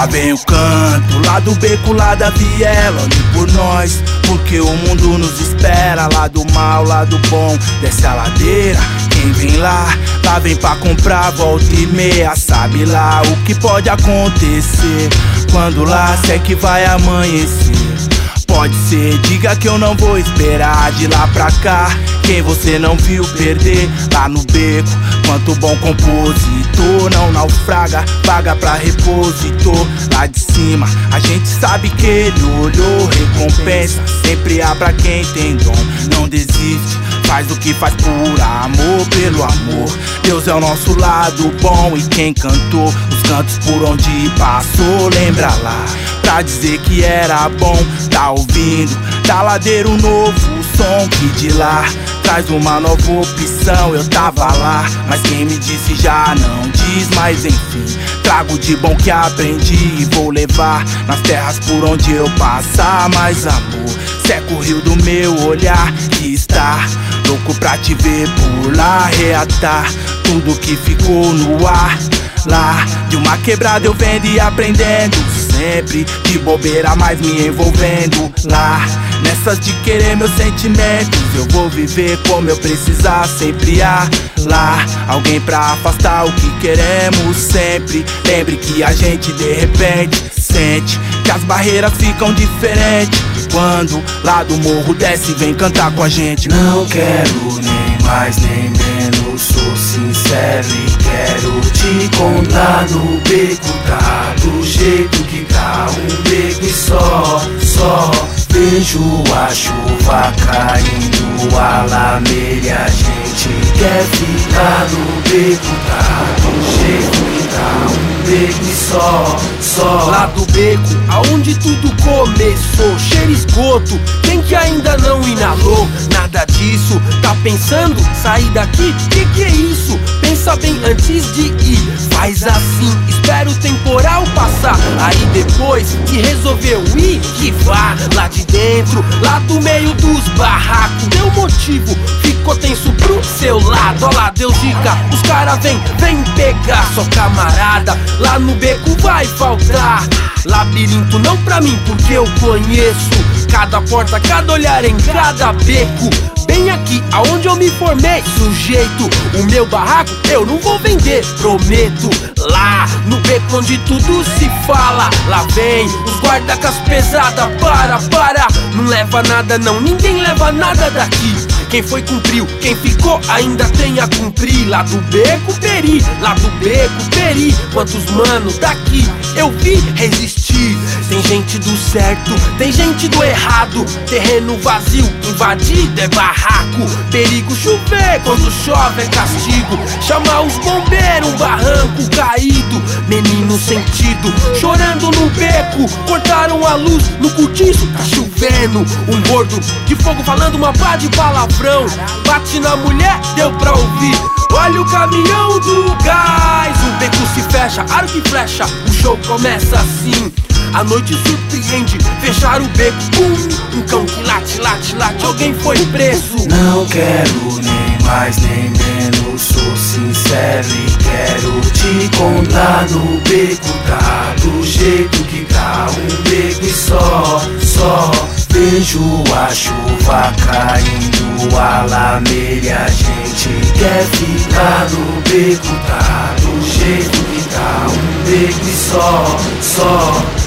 Lá vem o canto, lá do beco, lá da viela. Olhe por nós, porque o mundo nos espera. Lá do mal, lá do bom, desce a ladeira. Quem vem lá vem pra comprar, volta e meia. Sabe lá o que pode acontecer quando lá se é que vai amanhecer. Pode ser, diga que eu não vou esperar. De lá pra cá, quem você não viu perder. Lá no beco, quanto bom compositor. Não naufraga, paga pra repositor. Lá de cima, a gente sabe que ele olhou. Recompensa, sempre há pra quem tem dom. Não desiste, faz o que faz por amor, pelo amor. Deus é o nosso lado bom e quem cantou os cantos por onde passou, lembra lá, pra dizer que era bom. Tá ouvindo, da ladeira um novo som que de lá traz uma nova opção. Eu tava lá, mas quem me disse já não diz. Mas enfim, trago de bom que aprendi e vou levar nas terras por onde eu passar. Mais amor, seca o rio do meu olhar que está louco pra te ver por lá. Reatar tudo que ficou no ar. Lá de uma quebrada eu vendo e aprendendo, sempre de bobeira, mas me envolvendo. Lá nessas de querer meus sentimentos, eu vou viver como eu precisar. Sempre há lá alguém pra afastar o que queremos sempre. Lembre que a gente de repente sente que as barreiras ficam diferentes quando lá do morro desce e vem cantar com a gente. Não quero nem mais nem menos, sou sincero e quero te contar. No beco tá do jeito que tá, um beco e só vejo a chuva caindo, a lameira, a gente quer ficar. No beco tá do jeito que tá, um beco e só lá do beco, aonde tudo começou, cheiro esgoto, quem que ainda não inalou nada disso? Tá pensando sair daqui? Que é isso? Pensa bem antes de ir, faz assim, espera o temporal passar. Aí depois que resolveu ir, que vá lá de dentro, lá do meio dos barracos. Deu motivo, ficou tenso pro seu lado. Ó lá, Deus dica, os cara vem pegar sua camarada. Lá no beco vai faltar labirinto, não pra mim, porque eu conheço cada porta, cada olhar em cada beco. Bem aqui, aonde eu me formei, sujeito, o meu barraco eu não vou vender, prometo. Lá no beco onde tudo se fala, lá vem os guarda-cas pesada. Para, não leva nada não, ninguém leva nada daqui. Quem foi cumpriu, quem ficou ainda tem a cumprir. Lá do beco peri, lá do beco peri. Quantos manos daqui eu vi resistir. Tem gente do certo, tem gente do errado. Terreno vazio, invadido é barraco. Perigo chover, quando chove é castigo. Chamar os bombeiros, um barranco caído. Menino sentido, chorando no beco. Cortaram a luz no cortiço, tá chovendo. Um gordo de fogo falando uma pá de palavrão. Bate na mulher, deu pra ouvir. Olha o caminhão do gás. O beco se fecha, arco e flecha. O show começa assim. A noite surpreende, fechar o beco, um cão que late, alguém foi preso. Não quero nem mais nem menos, sou sincero e quero te contar. No beco tá do jeito que tá, um beco e só vejo a chuva caindo, a lameira, a gente quer ficar. No beco tá do jeito que tá, um beco e só